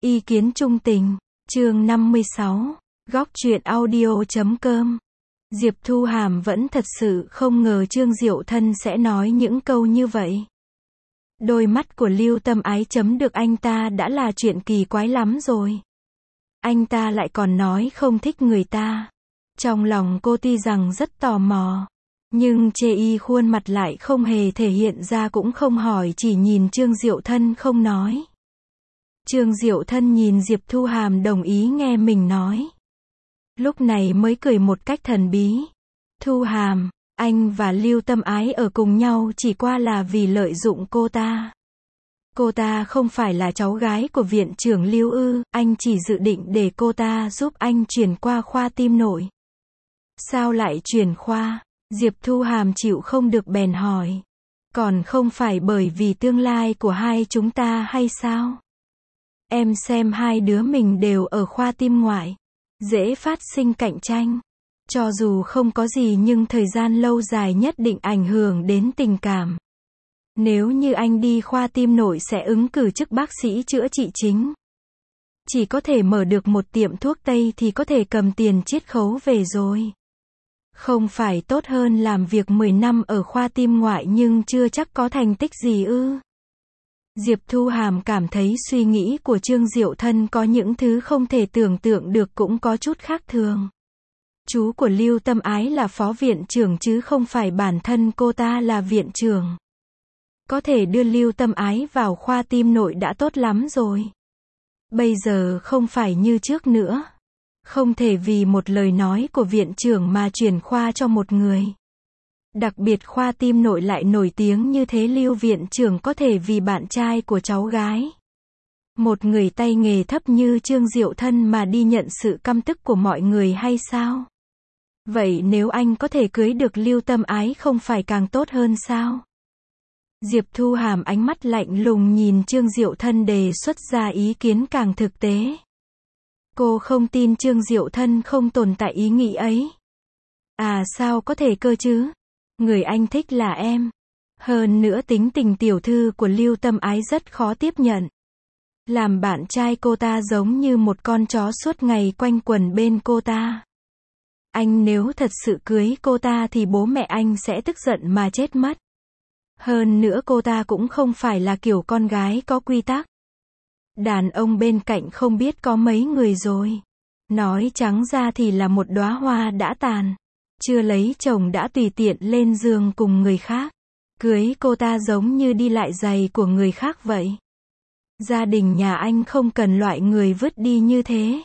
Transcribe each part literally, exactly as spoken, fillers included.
Ý kiến trung tình, chương năm mươi sáu, góc truyện audio chấm com. Diệp Thu Hàm vẫn thật sự không ngờ Trương Diệu Thân sẽ nói những câu như vậy. Đôi mắt của Lưu Tâm Ái chấm được anh ta đã là chuyện kỳ quái lắm rồi. Anh ta lại còn nói không thích người ta. Trong lòng cô tuy rằng rất tò mò, nhưng chê y khuôn mặt lại không hề thể hiện ra, cũng không hỏi, chỉ nhìn Trương Diệu Thân không nói. Trương Diệu Thân nhìn Diệp Thu Hàm đồng ý nghe mình nói. Lúc này mới cười một cách thần bí. Thu Hàm, anh và Lưu Tâm Ái ở cùng nhau chỉ qua là vì lợi dụng cô ta. Cô ta không phải là cháu gái của viện trưởng Lưu ư, anh chỉ dự định để cô ta giúp anh chuyển qua khoa tim nội. Sao lại chuyển khoa? Diệp Thu Hàm chịu không được bèn hỏi. Còn không phải bởi vì tương lai của hai chúng ta hay sao? Em xem hai đứa mình đều ở khoa tim ngoại, dễ phát sinh cạnh tranh. Cho dù không có gì nhưng thời gian lâu dài nhất định ảnh hưởng đến tình cảm. Nếu như anh đi khoa tim nội sẽ ứng cử chức bác sĩ chữa trị chính. Chỉ có thể mở được một tiệm thuốc Tây thì có thể cầm tiền chiết khấu về rồi. Không phải tốt hơn làm việc mười năm ở khoa tim ngoại nhưng chưa chắc có thành tích gì ư? Diệp Thu Hàm cảm thấy suy nghĩ của Trương Diệu Thân có những thứ không thể tưởng tượng được, cũng có chút khác thường. Chú của Lưu Tâm Ái là phó viện trưởng chứ không phải bản thân cô ta là viện trưởng. Có thể đưa Lưu Tâm Ái vào khoa tim nội đã tốt lắm rồi. Bây giờ không phải như trước nữa. Không thể vì một lời nói của viện trưởng mà chuyển khoa cho một người. Đặc biệt khoa tim nội lại nổi tiếng như thế, Lưu viện trưởng có thể vì bạn trai của cháu gái, một người tay nghề thấp như Trương Diệu Thân mà đi nhận sự căm tức của mọi người hay sao? Vậy nếu anh có thể cưới được Lưu Tâm Ái không phải càng tốt hơn sao? Diệp Thu Hàm ánh mắt lạnh lùng nhìn Trương Diệu Thân đề xuất ra ý kiến càng thực tế. Cô không tin Trương Diệu Thân không tồn tại ý nghĩ ấy. À sao có thể cơ chứ? Người anh thích là em. Hơn nữa tính tình tiểu thư của Lưu Tâm Ái rất khó tiếp nhận. Làm bạn trai cô ta giống như một con chó suốt ngày quanh quẩn bên cô ta. Anh nếu thật sự cưới cô ta thì bố mẹ anh sẽ tức giận mà chết mất. Hơn nữa cô ta cũng không phải là kiểu con gái có quy tắc. Đàn ông bên cạnh không biết có mấy người rồi. Nói trắng ra thì là một đóa hoa đã tàn. Chưa lấy chồng đã tùy tiện lên giường cùng người khác. Cưới cô ta giống như đi lại giày của người khác vậy. Gia đình nhà anh không cần loại người vứt đi như thế.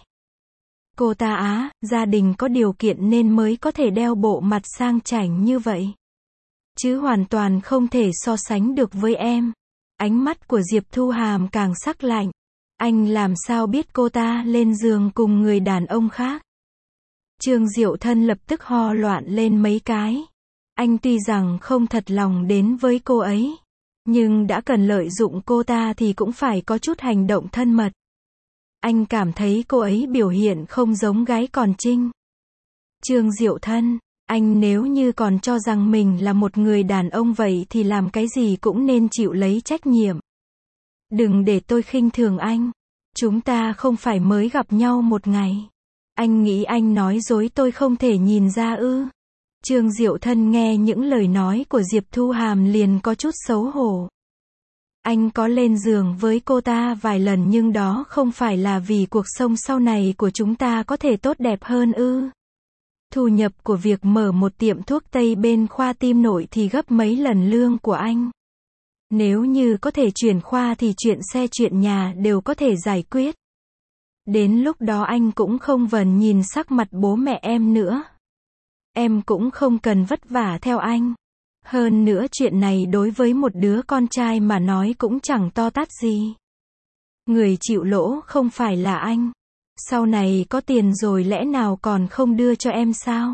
Cô ta á, gia đình có điều kiện nên mới có thể đeo bộ mặt sang chảnh như vậy. Chứ hoàn toàn không thể so sánh được với em. Ánh mắt của Diệp Thu Hàm càng sắc lạnh. Anh làm sao biết cô ta lên giường cùng người đàn ông khác? Trương Diệu Thân lập tức ho loạn lên mấy cái. Anh tuy rằng không thật lòng đến với cô ấy, nhưng đã cần lợi dụng cô ta thì cũng phải có chút hành động thân mật. Anh cảm thấy cô ấy biểu hiện không giống gái còn trinh. Trương Diệu Thân, anh nếu như còn cho rằng mình là một người đàn ông vậy thì làm cái gì cũng nên chịu lấy trách nhiệm. Đừng để tôi khinh thường anh. Chúng ta không phải mới gặp nhau một ngày. Anh nghĩ anh nói dối tôi không thể nhìn ra ư? Trương Diệu Thân nghe những lời nói của Diệp Thu Hàm liền có chút xấu hổ. Anh có lên giường với cô ta vài lần nhưng đó không phải là vì cuộc sống sau này của chúng ta có thể tốt đẹp hơn ư? Thu nhập của việc mở một tiệm thuốc Tây bên khoa tim nội thì gấp mấy lần lương của anh. Nếu như có thể chuyển khoa thì chuyện xe chuyện nhà đều có thể giải quyết. Đến lúc đó anh cũng không vần nhìn sắc mặt bố mẹ em nữa. Em cũng không cần vất vả theo anh. Hơn nữa chuyện này đối với một đứa con trai mà nói cũng chẳng to tát gì. Người chịu lỗ không phải là anh. Sau này có tiền rồi lẽ nào còn không đưa cho em sao?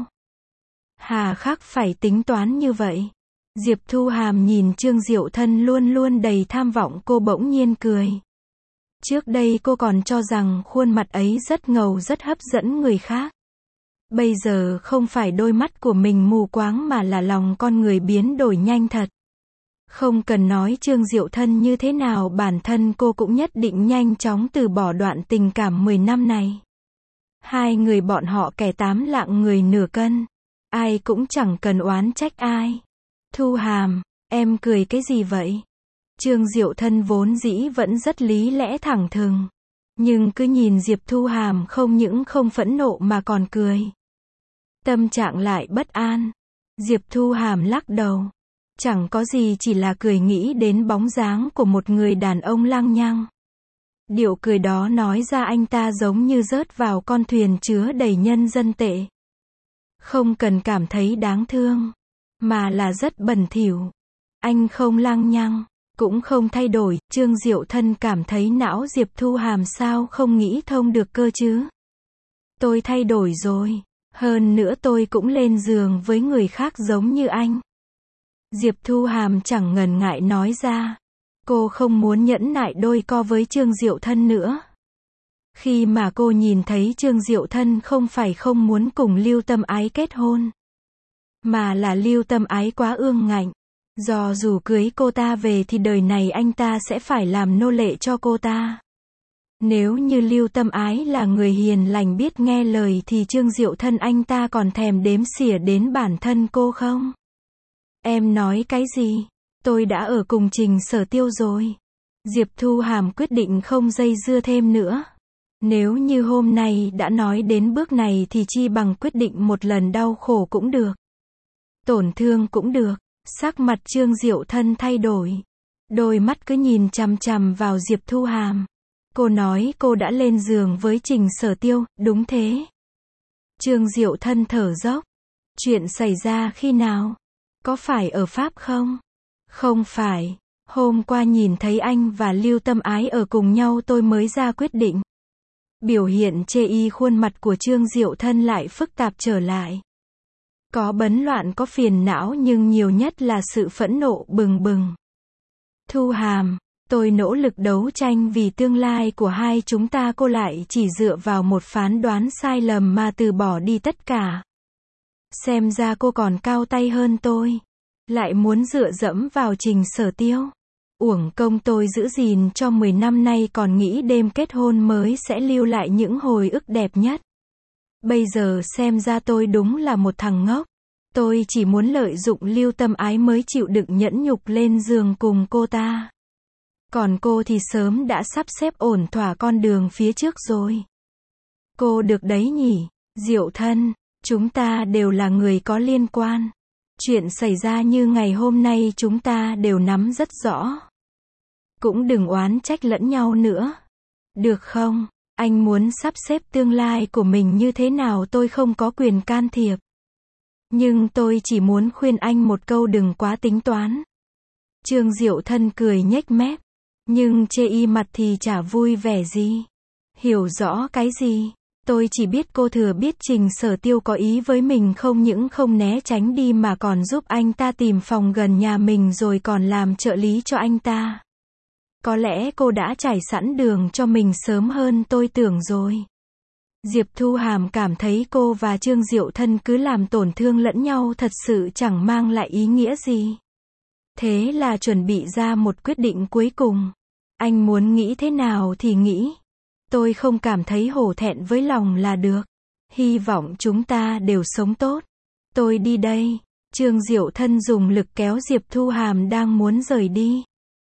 Hà khắc phải tính toán như vậy. Diệp Thu Hàm nhìn Trương Diệu Thân luôn luôn đầy tham vọng, cô bỗng nhiên cười. Trước đây cô còn cho rằng khuôn mặt ấy rất ngầu rất hấp dẫn người khác. Bây giờ không phải đôi mắt của mình mù quáng mà là lòng con người biến đổi nhanh thật. Không cần nói Trương Diệu Thân như thế nào, bản thân cô cũng nhất định nhanh chóng từ bỏ đoạn tình cảm mười năm này. Hai người bọn họ kẻ tám lạng người nửa cân. Ai cũng chẳng cần oán trách ai. Thu Hàm, em cười cái gì vậy? Trương Diệu Thân vốn dĩ vẫn rất lý lẽ thẳng thừng. Nhưng cứ nhìn Diệp Thu Hàm không những không phẫn nộ mà còn cười. Tâm trạng lại bất an. Diệp Thu Hàm lắc đầu. Chẳng có gì, chỉ là cười nghĩ đến bóng dáng của một người đàn ông lăng nhăng. Điệu cười đó nói ra anh ta giống như rớt vào con thuyền chứa đầy nhân dân tệ. Không cần cảm thấy đáng thương, mà là rất bẩn thỉu. Anh không lăng nhăng, cũng không thay đổi. Trương Diệu Thân cảm thấy não Diệp Thu Hàm sao không nghĩ thông được cơ chứ. Tôi thay đổi rồi. Hơn nữa tôi cũng lên giường với người khác giống như anh. Diệp Thu Hàm chẳng ngần ngại nói ra. Cô không muốn nhẫn nại đôi co với Trương Diệu Thân nữa. Khi mà cô nhìn thấy Trương Diệu Thân không phải không muốn cùng Lưu Tâm Ái kết hôn, mà là Lưu Tâm Ái quá ương ngạnh. Do dù cưới cô ta về thì đời này anh ta sẽ phải làm nô lệ cho cô ta. Nếu như Lưu Tâm Ái là người hiền lành biết nghe lời thì Trương Diệu Thân anh ta còn thèm đếm xỉa đến bản thân cô không? Em nói cái gì? Tôi đã ở cùng Trình Sở Tiêu rồi. Diệp Thu Hàm quyết định không dây dưa thêm nữa. Nếu như hôm nay đã nói đến bước này thì chi bằng quyết định một lần đau khổ cũng được. Tổn thương cũng được. Sắc mặt Trương Diệu Thân thay đổi. Đôi mắt cứ nhìn chằm chằm vào Diệp Thu Hàm. Cô nói cô đã lên giường với Trình Sở Tiêu, đúng thế. Trương Diệu Thân thở dốc. Chuyện xảy ra khi nào? Có phải ở Pháp không? Không phải. Hôm qua nhìn thấy anh và Lưu Tâm Ái ở cùng nhau tôi mới ra quyết định. Biểu hiện chê y khuôn mặt của Trương Diệu Thân lại phức tạp trở lại. Có bấn loạn, có phiền não, nhưng nhiều nhất là sự phẫn nộ bừng bừng. Thu Hàm, tôi nỗ lực đấu tranh vì tương lai của hai chúng ta, cô lại chỉ dựa vào một phán đoán sai lầm mà từ bỏ đi tất cả. Xem ra cô còn cao tay hơn tôi. Lại muốn dựa dẫm vào Trình Sở Tiêu. Uổng công tôi giữ gìn cho mười năm nay, còn nghĩ đêm kết hôn mới sẽ lưu lại những hồi ức đẹp nhất. Bây giờ xem ra tôi đúng là một thằng ngốc. Tôi chỉ muốn lợi dụng Lưu Tâm Ái mới chịu đựng nhẫn nhục lên giường cùng cô ta. Còn cô thì sớm đã sắp xếp ổn thỏa con đường phía trước rồi. Cô được đấy nhỉ, Diệu Thân, chúng ta đều là người có liên quan. Chuyện xảy ra như ngày hôm nay chúng ta đều nắm rất rõ. Cũng đừng oán trách lẫn nhau nữa. Được không? Anh muốn sắp xếp tương lai của mình như thế nào tôi không có quyền can thiệp. Nhưng tôi chỉ muốn khuyên anh một câu, đừng quá tính toán. Trương Diệu Thân cười nhếch mép. Nhưng chê y mặt thì chả vui vẻ gì. Hiểu rõ cái gì? Tôi chỉ biết cô thừa biết Trình Sở Tiêu có ý với mình, không những không né tránh đi mà còn giúp anh ta tìm phòng gần nhà mình rồi còn làm trợ lý cho anh ta. Có lẽ cô đã trải sẵn đường cho mình sớm hơn tôi tưởng rồi. Diệp Thu Hàm cảm thấy cô và Trương Diệu Thân cứ làm tổn thương lẫn nhau thật sự chẳng mang lại ý nghĩa gì. Thế là chuẩn bị ra một quyết định cuối cùng. Anh muốn nghĩ thế nào thì nghĩ. Tôi không cảm thấy hổ thẹn với lòng là được. Hy vọng chúng ta đều sống tốt. Tôi đi đây. Trương Diệu Thân dùng lực kéo Diệp Thu Hàm đang muốn rời đi.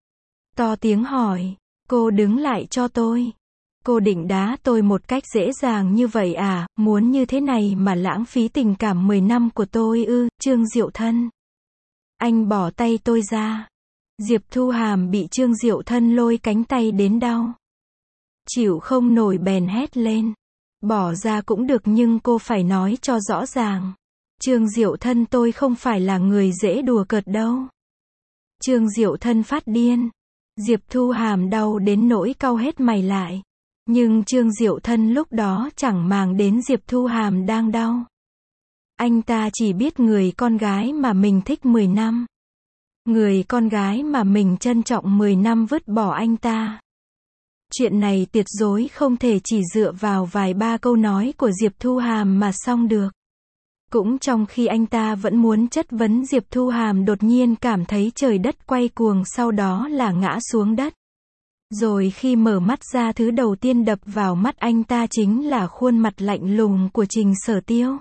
To tiếng hỏi. Cô đứng lại cho tôi. Cô định đá tôi một cách dễ dàng như vậy à? Muốn như thế này mà lãng phí tình cảm mười năm của tôi ư? Trương Diệu Thân. Anh bỏ tay tôi ra. Diệp Thu Hàm bị Trương Diệu Thân lôi cánh tay đến đau. Chịu không nổi bèn hét lên. Bỏ ra cũng được nhưng cô phải nói cho rõ ràng. Trương Diệu Thân, tôi không phải là người dễ đùa cợt đâu. Trương Diệu Thân phát điên. Diệp Thu Hàm đau đến nỗi cau hết mày lại. Nhưng Trương Diệu Thân lúc đó chẳng màng đến Diệp Thu Hàm đang đau. Anh ta chỉ biết người con gái mà mình thích mười năm. Người con gái mà mình trân trọng mười năm vứt bỏ anh ta. Chuyện này tuyệt đối không thể chỉ dựa vào vài ba câu nói của Diệp Thu Hàm mà xong được. Cũng trong khi anh ta vẫn muốn chất vấn, Diệp Thu Hàm đột nhiên cảm thấy trời đất quay cuồng, sau đó là ngã xuống đất. Rồi khi mở mắt ra, thứ đầu tiên đập vào mắt anh ta chính là khuôn mặt lạnh lùng của Trình Sở Tiêu.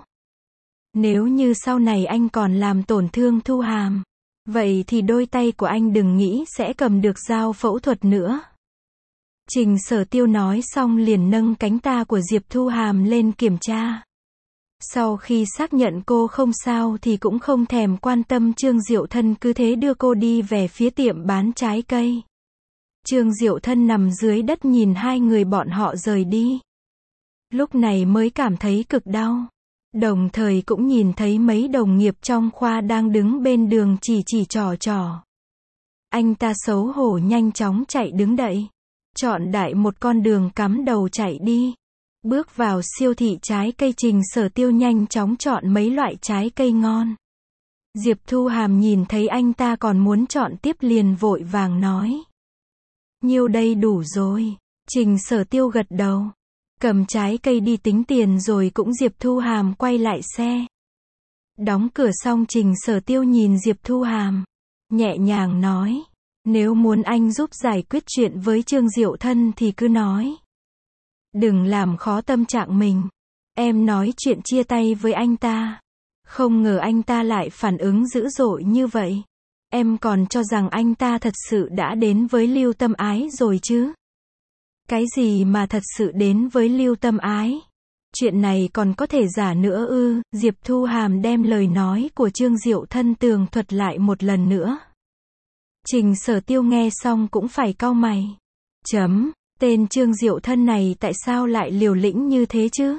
Nếu như sau này anh còn làm tổn thương Thu Hàm, vậy thì đôi tay của anh đừng nghĩ sẽ cầm được dao phẫu thuật nữa. Trình Sở Tiêu nói xong liền nâng cánh tay của Diệp Thu Hàm lên kiểm tra. Sau khi xác nhận cô không sao thì cũng không thèm quan tâm Trương Diệu Thân, cứ thế đưa cô đi về phía tiệm bán trái cây. Trương Diệu Thân nằm dưới đất nhìn hai người bọn họ rời đi. Lúc này mới cảm thấy cực đau. Đồng thời cũng nhìn thấy mấy đồng nghiệp trong khoa đang đứng bên đường chỉ chỉ trò trò. Anh ta xấu hổ nhanh chóng chạy đứng đậy. Chọn đại một con đường cắm đầu chạy đi. Bước vào siêu thị trái cây, Trình Sở Tiêu nhanh chóng chọn mấy loại trái cây ngon. Diệp Thu Hàm nhìn thấy anh ta còn muốn chọn tiếp liền vội vàng nói. Nhiêu đây đủ rồi. Trình Sở Tiêu gật đầu. Cầm trái cây đi tính tiền rồi cũng Diệp Thu Hàm quay lại xe. Đóng cửa xong, Trình Sở Tiêu nhìn Diệp Thu Hàm. Nhẹ nhàng nói. Nếu muốn anh giúp giải quyết chuyện với Trương Diệu Thân thì cứ nói. Đừng làm khó tâm trạng mình. Em nói chuyện chia tay với anh ta. Không ngờ anh ta lại phản ứng dữ dội như vậy. Em còn cho rằng anh ta thật sự đã đến với Lưu Tâm Ái rồi chứ. Cái gì mà thật sự đến với Lưu Tâm Ái? Chuyện này còn có thể giả nữa ư? Diệp Thu Hàm đem lời nói của Trương Diệu Thân tường thuật lại một lần nữa. Trình Sở Tiêu nghe xong cũng phải cau mày. Chấm, tên Trương Diệu Thân này tại sao lại liều lĩnh như thế chứ?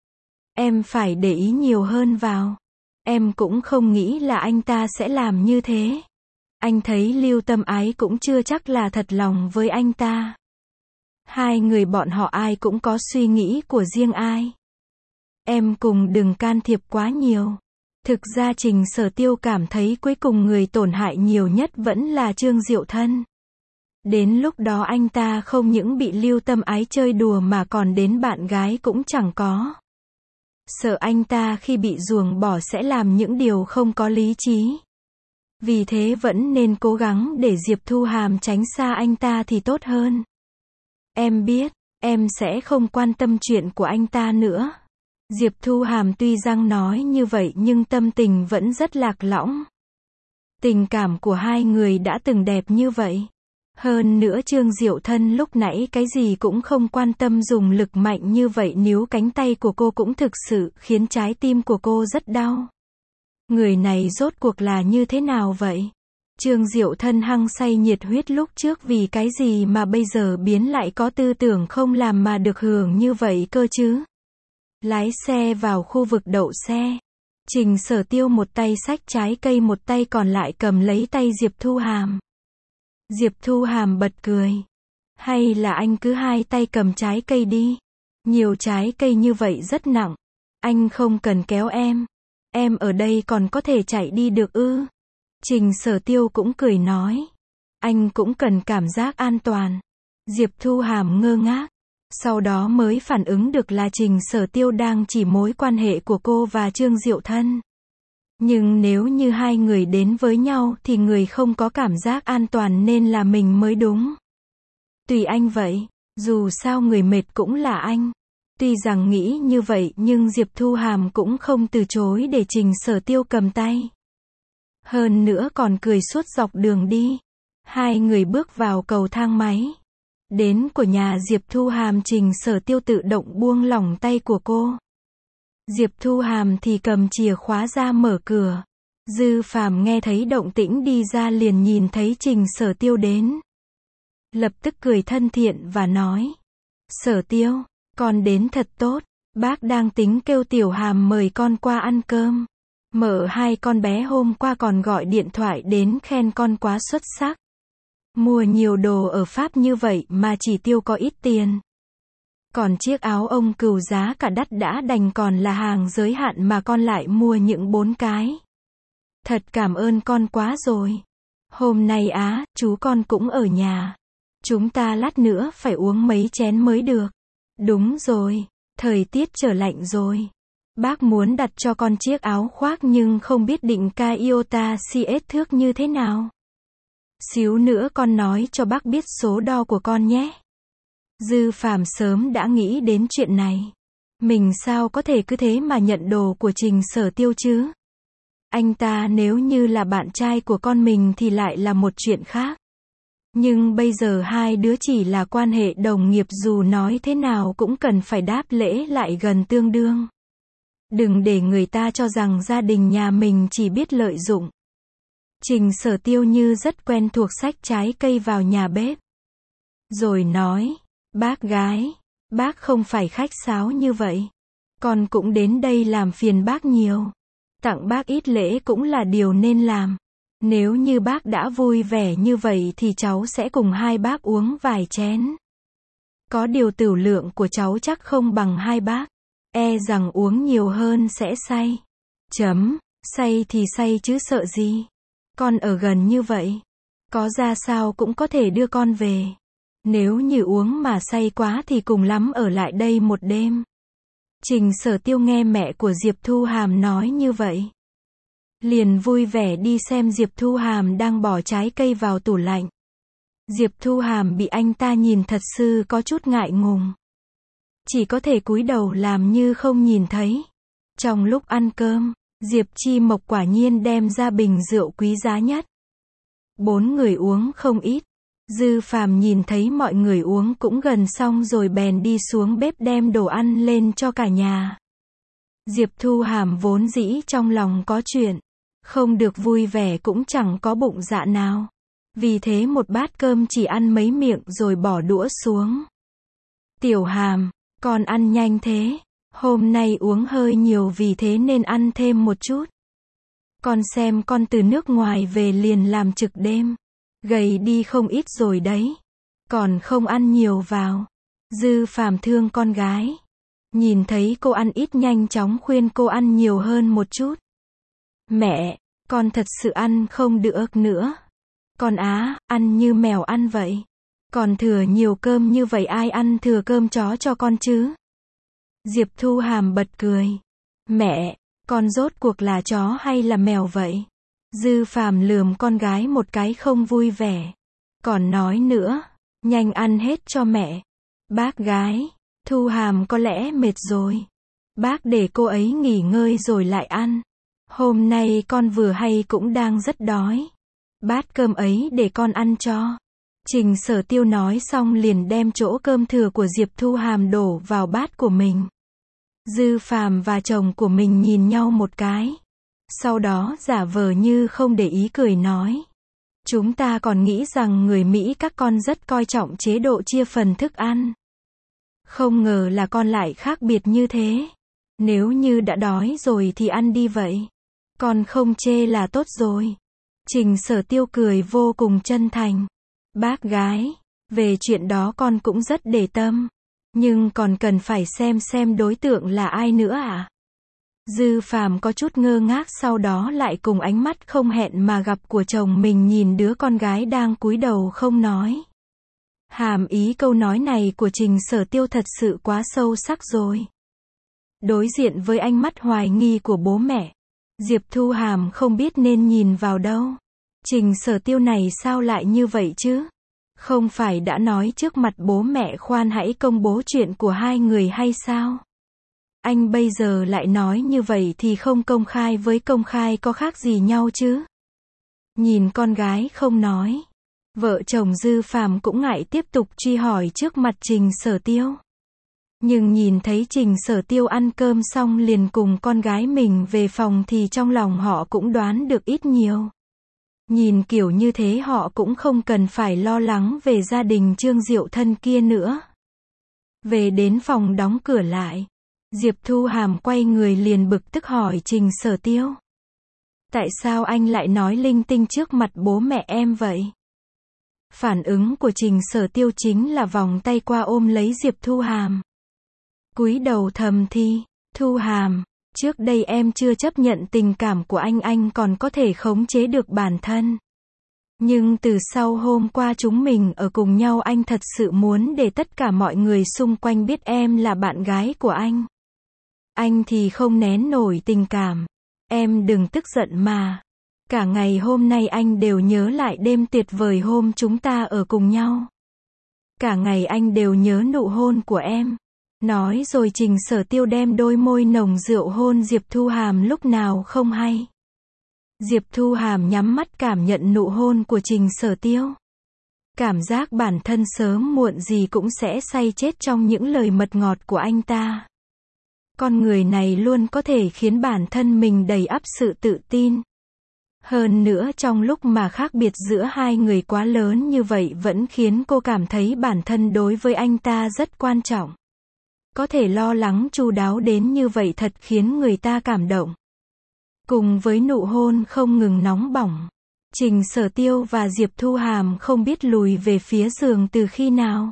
Em phải để ý nhiều hơn vào. Em cũng không nghĩ là anh ta sẽ làm như thế. Anh thấy Lưu Tâm Ái cũng chưa chắc là thật lòng với anh ta. Hai người bọn họ ai cũng có suy nghĩ của riêng ai. Em cùng đừng can thiệp quá nhiều. Thực ra Trình Sở Tiêu cảm thấy cuối cùng người tổn hại nhiều nhất vẫn là Trương Diệu Thân. Đến lúc đó anh ta không những bị Lưu Tâm Ái chơi đùa mà còn đến bạn gái cũng chẳng có. Sợ anh ta khi bị ruồng bỏ sẽ làm những điều không có lý trí. Vì thế vẫn nên cố gắng để Diệp Thu Hàm tránh xa anh ta thì tốt hơn. Em biết, em sẽ không quan tâm chuyện của anh ta nữa. Diệp Thu Hàm tuy răng nói như vậy nhưng tâm tình vẫn rất lạc lõng. Tình cảm của hai người đã từng đẹp như vậy. Hơn nữa Trương Diệu Thân lúc nãy cái gì cũng không quan tâm, dùng lực mạnh như vậy níu cánh tay của cô cũng thực sự khiến trái tim của cô rất đau. Người này rốt cuộc là như thế nào vậy? Trương Diệu Thân hăng say nhiệt huyết lúc trước vì cái gì mà bây giờ biến lại có tư tưởng không làm mà được hưởng như vậy cơ chứ? Lái xe vào khu vực đậu xe. Trình Sở Tiêu một tay xách trái cây, một tay còn lại cầm lấy tay Diệp Thu Hàm. Diệp Thu Hàm bật cười. Hay là anh cứ hai tay cầm trái cây đi. Nhiều trái cây như vậy rất nặng. Anh không cần kéo em. Em ở đây còn có thể chạy đi được ư? Trình Sở Tiêu cũng cười nói. Anh cũng cần cảm giác an toàn. Diệp Thu Hàm ngơ ngác. Sau đó mới phản ứng được là Trình Sở Tiêu đang chỉ mối quan hệ của cô và Trương Diệu Thân. Nhưng nếu như hai người đến với nhau thì người không có cảm giác an toàn nên là mình mới đúng. Tùy anh vậy, dù sao người mệt cũng là anh. Tuy rằng nghĩ như vậy nhưng Diệp Thu Hàm cũng không từ chối để Trình Sở Tiêu cầm tay. Hơn nữa còn cười suốt dọc đường đi. Hai người bước vào cầu thang máy. Đến của nhà Diệp Thu Hàm, Trình Sở Tiêu tự động buông lỏng tay của cô. Diệp Thu Hàm thì cầm chìa khóa ra mở cửa. Dư Phàm nghe thấy động tĩnh đi ra liền nhìn thấy Trình Sở Tiêu đến. Lập tức cười thân thiện và nói. Sở Tiêu, con đến thật tốt. Bác đang tính kêu Tiểu Hàm mời con qua ăn cơm. Mợ hai con bé hôm qua còn gọi điện thoại đến khen con quá xuất sắc. Mua nhiều đồ ở Pháp như vậy mà chỉ tiêu có ít tiền. Còn chiếc áo ông cừu giá cả đắt đã đành còn là hàng giới hạn mà con lại mua những bốn cái. Thật cảm ơn con quá rồi. Hôm nay á, chú con cũng ở nhà. Chúng ta lát nữa phải uống mấy chén mới được. Đúng rồi, thời tiết trở lạnh rồi. Bác muốn đặt cho con chiếc áo khoác nhưng không biết định ca iota cs thước như thế nào. Xíu nữa con nói cho bác biết số đo của con nhé. Dư Phàm sớm đã nghĩ đến chuyện này. Mình sao có thể cứ thế mà nhận đồ của Trình Sở Tiêu chứ? Anh ta nếu như là bạn trai của con mình thì lại là một chuyện khác. Nhưng bây giờ hai đứa chỉ là quan hệ đồng nghiệp, dù nói thế nào cũng cần phải đáp lễ lại gần tương đương. Đừng để người ta cho rằng gia đình nhà mình chỉ biết lợi dụng. Trình Sở Tiêu như rất quen thuộc xách trái cây vào nhà bếp. Rồi nói, bác gái, bác không phải khách sáo như vậy. Con cũng đến đây làm phiền bác nhiều. Tặng bác ít lễ cũng là điều nên làm. Nếu như bác đã vui vẻ như vậy thì cháu sẽ cùng hai bác uống vài chén. Có điều tửu lượng của cháu chắc không bằng hai bác. E rằng uống nhiều hơn sẽ say. Chấm, say thì say chứ sợ gì. Con ở gần như vậy. Có ra sao cũng có thể đưa con về. Nếu như uống mà say quá thì cùng lắm ở lại đây một đêm. Trình Sở Tiêu nghe mẹ của Diệp Thu Hàm nói như vậy. Liền vui vẻ đi xem Diệp Thu Hàm đang bỏ trái cây vào tủ lạnh. Diệp Thu Hàm bị anh ta nhìn thật sự có chút ngại ngùng. Chỉ có thể cúi đầu làm như không nhìn thấy. Trong lúc ăn cơm, Diệp Chi Mộc quả nhiên đem ra bình rượu quý giá nhất. Bốn người uống không ít. Dư Phàm nhìn thấy mọi người uống cũng gần xong rồi bèn đi xuống bếp đem đồ ăn lên cho cả nhà. Diệp Thu Hàm vốn dĩ trong lòng có chuyện, không được vui vẻ cũng chẳng có bụng dạ nào. Vì thế một bát cơm chỉ ăn mấy miệng rồi bỏ đũa xuống. Tiểu Hàm, con ăn nhanh thế. Hôm nay uống hơi nhiều vì thế nên ăn thêm một chút. Con xem con từ nước ngoài về liền làm trực đêm. Gầy đi không ít rồi đấy. Còn không ăn nhiều vào. Dư Phàm thương con gái. Nhìn thấy cô ăn ít nhanh chóng khuyên cô ăn nhiều hơn một chút. Mẹ, con thật sự ăn không được nữa. Con á, ăn như mèo ăn vậy. Còn thừa nhiều cơm như vậy ai ăn thừa cơm chó cho con chứ? Diệp Thu Hàm bật cười. Mẹ, con rốt cuộc là chó hay là mèo vậy? Dư Phàm lườm con gái một cái không vui vẻ. Còn nói nữa, nhanh ăn hết cho mẹ. Bác gái, Thu Hàm có lẽ mệt rồi. Bác để cô ấy nghỉ ngơi rồi lại ăn. Hôm nay con vừa hay cũng đang rất đói. Bát cơm ấy để con ăn cho. Trình Sở Tiêu nói xong liền đem chỗ cơm thừa của Diệp Thu Hàm đổ vào bát của mình. Dư Phàm và chồng của mình nhìn nhau một cái. Sau đó giả vờ như không để ý cười nói. Chúng ta còn nghĩ rằng người Mỹ các con rất coi trọng chế độ chia phần thức ăn. Không ngờ là con lại khác biệt như thế. Nếu như đã đói rồi thì ăn đi vậy. Con không chê là tốt rồi. Trình Sở Tiêu cười vô cùng chân thành. Bác gái, về chuyện đó con cũng rất để tâm. Nhưng còn cần phải xem xem đối tượng là ai nữa à? Dư Phàm có chút ngơ ngác, sau đó lại cùng ánh mắt không hẹn mà gặp của chồng mình nhìn đứa con gái đang cúi đầu không nói. Hàm ý câu nói này của Trình Sở Tiêu thật sự quá sâu sắc rồi. Đối diện với ánh mắt hoài nghi của bố mẹ, Diệp Thu Hàm không biết nên nhìn vào đâu. Trình Sở Tiêu này sao lại như vậy chứ? Không phải đã nói trước mặt bố mẹ khoan hãy công bố chuyện của hai người hay sao? Anh bây giờ lại nói như vậy thì không công khai với công khai có khác gì nhau chứ? Nhìn con gái không nói. Vợ chồng Dư Phàm cũng ngại tiếp tục truy hỏi trước mặt Trình Sở Tiêu. Nhưng nhìn thấy Trình Sở Tiêu ăn cơm xong liền cùng con gái mình về phòng thì trong lòng họ cũng đoán được ít nhiều. Nhìn kiểu như thế họ cũng không cần phải lo lắng về gia đình Trương Diệu Thân kia nữa. Về đến phòng đóng cửa lại. Diệp Thu Hàm quay người liền bực tức hỏi Trình Sở Tiêu. Tại sao anh lại nói linh tinh trước mặt bố mẹ em vậy? Phản ứng của Trình Sở Tiêu chính là vòng tay qua ôm lấy Diệp Thu Hàm. Cúi đầu thầm thì, Thu Hàm, trước đây em chưa chấp nhận tình cảm của anh, anh còn có thể khống chế được bản thân. Nhưng từ sau hôm qua chúng mình ở cùng nhau anh thật sự muốn để tất cả mọi người xung quanh biết em là bạn gái của anh. Anh thì không nén nổi tình cảm. Em đừng tức giận mà. Cả ngày hôm nay anh đều nhớ lại đêm tuyệt vời hôm chúng ta ở cùng nhau. Cả ngày anh đều nhớ nụ hôn của em. Nói rồi Trình Sở Tiêu đem đôi môi nồng rượu hôn Diệp Thu Hàm lúc nào không hay. Diệp Thu Hàm nhắm mắt cảm nhận nụ hôn của Trình Sở Tiêu. Cảm giác bản thân sớm muộn gì cũng sẽ say chết trong những lời mật ngọt của anh ta. Con người này luôn có thể khiến bản thân mình đầy ắp sự tự tin. Hơn nữa trong lúc mà khác biệt giữa hai người quá lớn như vậy vẫn khiến cô cảm thấy bản thân đối với anh ta rất quan trọng. Có thể lo lắng chu đáo đến như vậy thật khiến người ta cảm động. Cùng với nụ hôn không ngừng nóng bỏng, Trình Sở Tiêu và Diệp Thu Hàm không biết lùi về phía giường từ khi nào.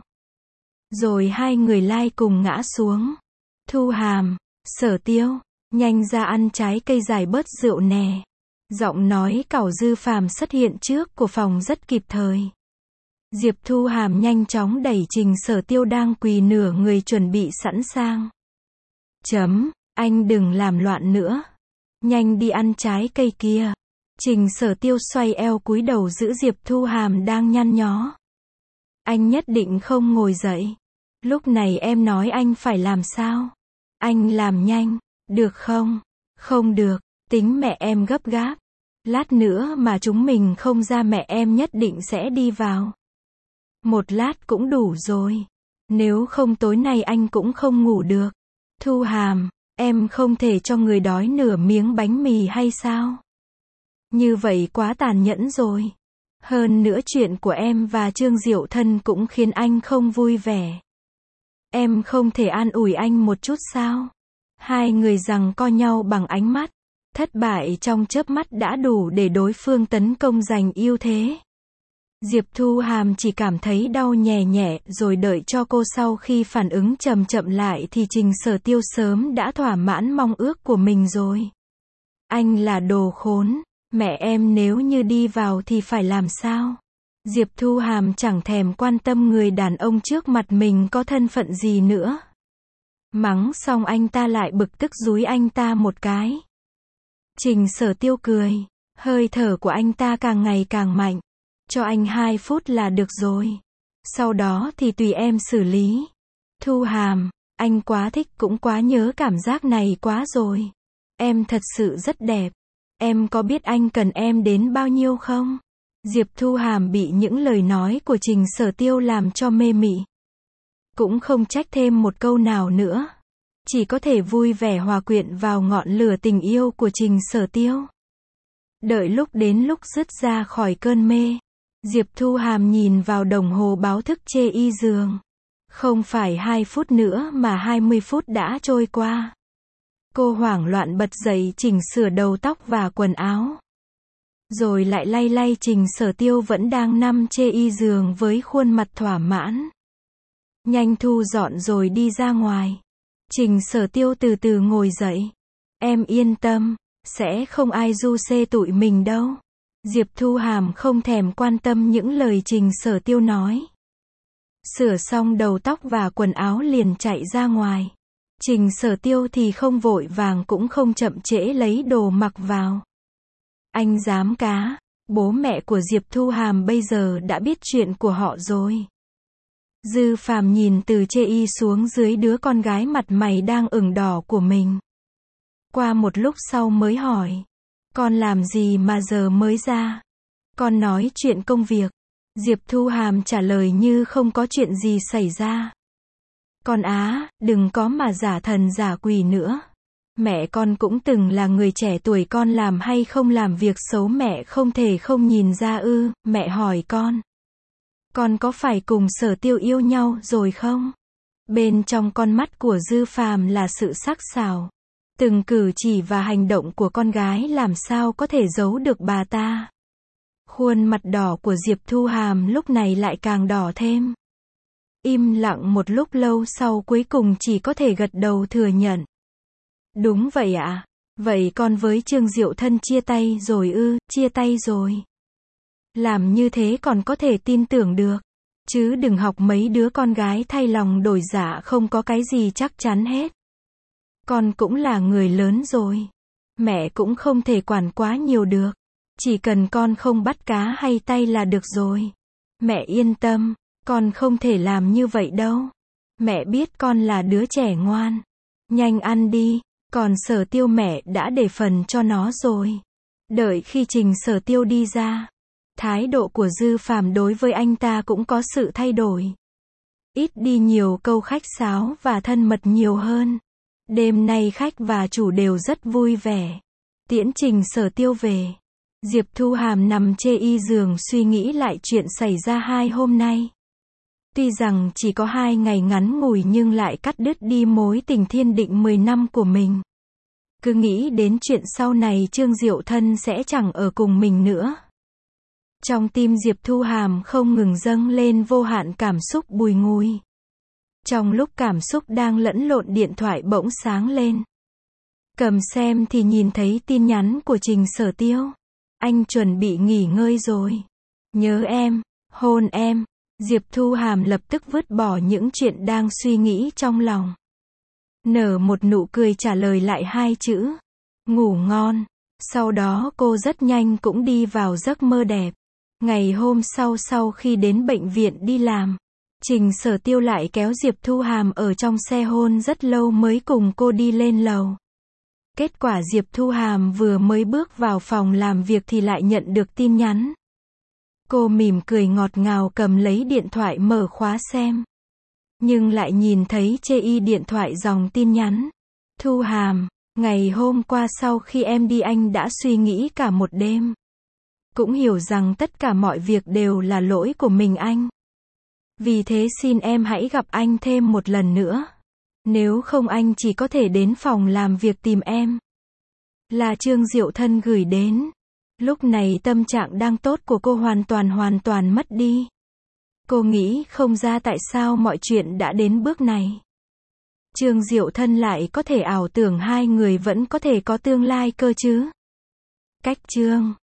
Rồi hai người lai cùng ngã xuống. Thu Hàm, Sở Tiêu, nhanh ra ăn trái cây giải bớt rượu nè. Giọng nói cẩu Dư Phàm xuất hiện trước của phòng rất kịp thời. Diệp Thu Hàm nhanh chóng đẩy Trình Sở Tiêu đang quỳ nửa người chuẩn bị sẵn sàng. Chấm, anh đừng làm loạn nữa. Nhanh đi ăn trái cây kia. Trình Sở Tiêu xoay eo cúi đầu giữ Diệp Thu Hàm đang nhăn nhó. Anh nhất định không ngồi dậy. Lúc này em nói anh phải làm sao? Anh làm nhanh, được không? Không được, tính mẹ em gấp gáp. Lát nữa mà chúng mình không ra mẹ em nhất định sẽ đi vào. Một lát cũng đủ rồi. Nếu không tối nay anh cũng không ngủ được. Thu Hàm, em không thể cho người đói nửa miếng bánh mì hay sao? Như vậy quá tàn nhẫn rồi. Hơn nữa chuyện của em và Trương Diệu Thân cũng khiến anh không vui vẻ. Em không thể an ủi anh một chút sao? Hai người giằng co nhau bằng ánh mắt. Thất bại trong chớp mắt đã đủ để đối phương tấn công giành ưu thế. Diệp Thu Hàm chỉ cảm thấy đau nhè nhẹ rồi đợi cho cô sau khi phản ứng chậm chậm lại thì Trình Sở Tiêu sớm đã thỏa mãn mong ước của mình rồi. Anh là đồ khốn, mẹ em nếu như đi vào thì phải làm sao? Diệp Thu Hàm chẳng thèm quan tâm người đàn ông trước mặt mình có thân phận gì nữa. Mắng xong anh ta lại bực tức dúi anh ta một cái. Trình Sở Tiêu cười, hơi thở của anh ta càng ngày càng mạnh. Cho anh hai phút là được rồi. Sau đó thì tùy em xử lý. Thu Hàm, anh quá thích cũng quá nhớ cảm giác này quá rồi. Em thật sự rất đẹp. Em có biết anh cần em đến bao nhiêu không? Diệp Thu Hàm bị những lời nói của Trình Sở Tiêu làm cho mê mị. Cũng không trách thêm một câu nào nữa. Chỉ có thể vui vẻ hòa quyện vào ngọn lửa tình yêu của Trình Sở Tiêu. Đợi lúc đến lúc dứt ra khỏi cơn mê, Diệp Thu Hàm nhìn vào đồng hồ báo thức chê y giường. Không phải hai phút nữa mà hai mươi phút đã trôi qua. Cô hoảng loạn bật dậy chỉnh sửa đầu tóc và quần áo. Rồi lại lay lay Trình Sở Tiêu vẫn đang nằm chê y giường với khuôn mặt thỏa mãn. Nhanh thu dọn rồi đi ra ngoài. Trình Sở Tiêu từ từ ngồi dậy. Em yên tâm, sẽ không ai du xê tụi mình đâu. Diệp Thu Hàm không thèm quan tâm những lời Trình Sở Tiêu nói. Sửa xong đầu tóc và quần áo liền chạy ra ngoài. Trình Sở Tiêu thì không vội vàng cũng không chậm trễ lấy đồ mặc vào. Anh dám cá, bố mẹ của Diệp Thu Hàm bây giờ đã biết chuyện của họ rồi. Dư Phàm nhìn từ chê y xuống dưới đứa con gái mặt mày đang ửng đỏ của mình. Qua một lúc sau mới hỏi. Con làm gì mà giờ mới ra? Con nói chuyện công việc. Diệp Thu Hàm trả lời như không có chuyện gì xảy ra. Con á, đừng có mà giả thần giả quỷ nữa. Mẹ con cũng từng là người trẻ tuổi, con làm hay không làm việc xấu mẹ không thể không nhìn ra ư? Mẹ hỏi con. Con có phải cùng Sở Tiêu yêu nhau rồi không? Bên trong con mắt của Dư Phàm là sự sắc sảo. Từng cử chỉ và hành động của con gái làm sao có thể giấu được bà ta. Khuôn mặt đỏ của Diệp Thu Hàm lúc này lại càng đỏ thêm. Im lặng một lúc lâu sau cuối cùng chỉ có thể gật đầu thừa nhận. Đúng vậy ạ. À? Vậy con với Trương Diệu Thân chia tay rồi ư? Chia tay rồi. Làm như thế còn có thể tin tưởng được. Chứ đừng học mấy đứa con gái thay lòng đổi dạ không có cái gì chắc chắn hết. Con cũng là người lớn rồi. Mẹ cũng không thể quản quá nhiều được. Chỉ cần con không bắt cá hay tay là được rồi. Mẹ yên tâm, con không thể làm như vậy đâu. Mẹ biết con là đứa trẻ ngoan. Nhanh ăn đi, còn Sở Tiêu mẹ đã để phần cho nó rồi. Đợi khi Trình Sở Tiêu đi ra, thái độ của Dư Phàm đối với anh ta cũng có sự thay đổi. Ít đi nhiều câu khách sáo và thân mật nhiều hơn. Đêm nay khách và chủ đều rất vui vẻ. Tiễn Trình Sở Tiêu về, Diệp Thu Hàm nằm chê y giường suy nghĩ lại chuyện xảy ra hai hôm nay. Tuy rằng chỉ có hai ngày ngắn ngủi nhưng lại cắt đứt đi mối tình thiên định mười năm của mình. Cứ nghĩ đến chuyện sau này Trương Diệu Thân sẽ chẳng ở cùng mình nữa. Trong tim Diệp Thu Hàm không ngừng dâng lên vô hạn cảm xúc bùi ngùi. Trong lúc cảm xúc đang lẫn lộn, điện thoại bỗng sáng lên. Cầm xem thì nhìn thấy tin nhắn của Trình Sở Tiêu. Anh chuẩn bị nghỉ ngơi rồi. Nhớ em, hôn em. Diệp Thu Hàm lập tức vứt bỏ những chuyện đang suy nghĩ trong lòng. Nở một nụ cười trả lời lại hai chữ. Ngủ ngon. Sau đó cô rất nhanh cũng đi vào giấc mơ đẹp. Ngày hôm sau sau khi đến bệnh viện đi làm, Trình Sở Tiêu lại kéo Diệp Thu Hàm ở trong xe hôn rất lâu mới cùng cô đi lên lầu. Kết quả Diệp Thu Hàm vừa mới bước vào phòng làm việc thì lại nhận được tin nhắn. Cô mỉm cười ngọt ngào cầm lấy điện thoại mở khóa xem. Nhưng lại nhìn thấy chê y điện thoại dòng tin nhắn. Thu Hàm, ngày hôm qua sau khi em đi anh đã suy nghĩ cả một đêm. Cũng hiểu rằng tất cả mọi việc đều là lỗi của mình anh. Vì thế xin em hãy gặp anh thêm một lần nữa. Nếu không anh chỉ có thể đến phòng làm việc tìm em. Là Trương Diệu Thân gửi đến. Lúc này tâm trạng đang tốt của cô hoàn toàn hoàn toàn mất đi. Cô nghĩ không ra tại sao mọi chuyện đã đến bước này. Trương Diệu Thân lại có thể ảo tưởng hai người vẫn có thể có tương lai cơ chứ. Cách chương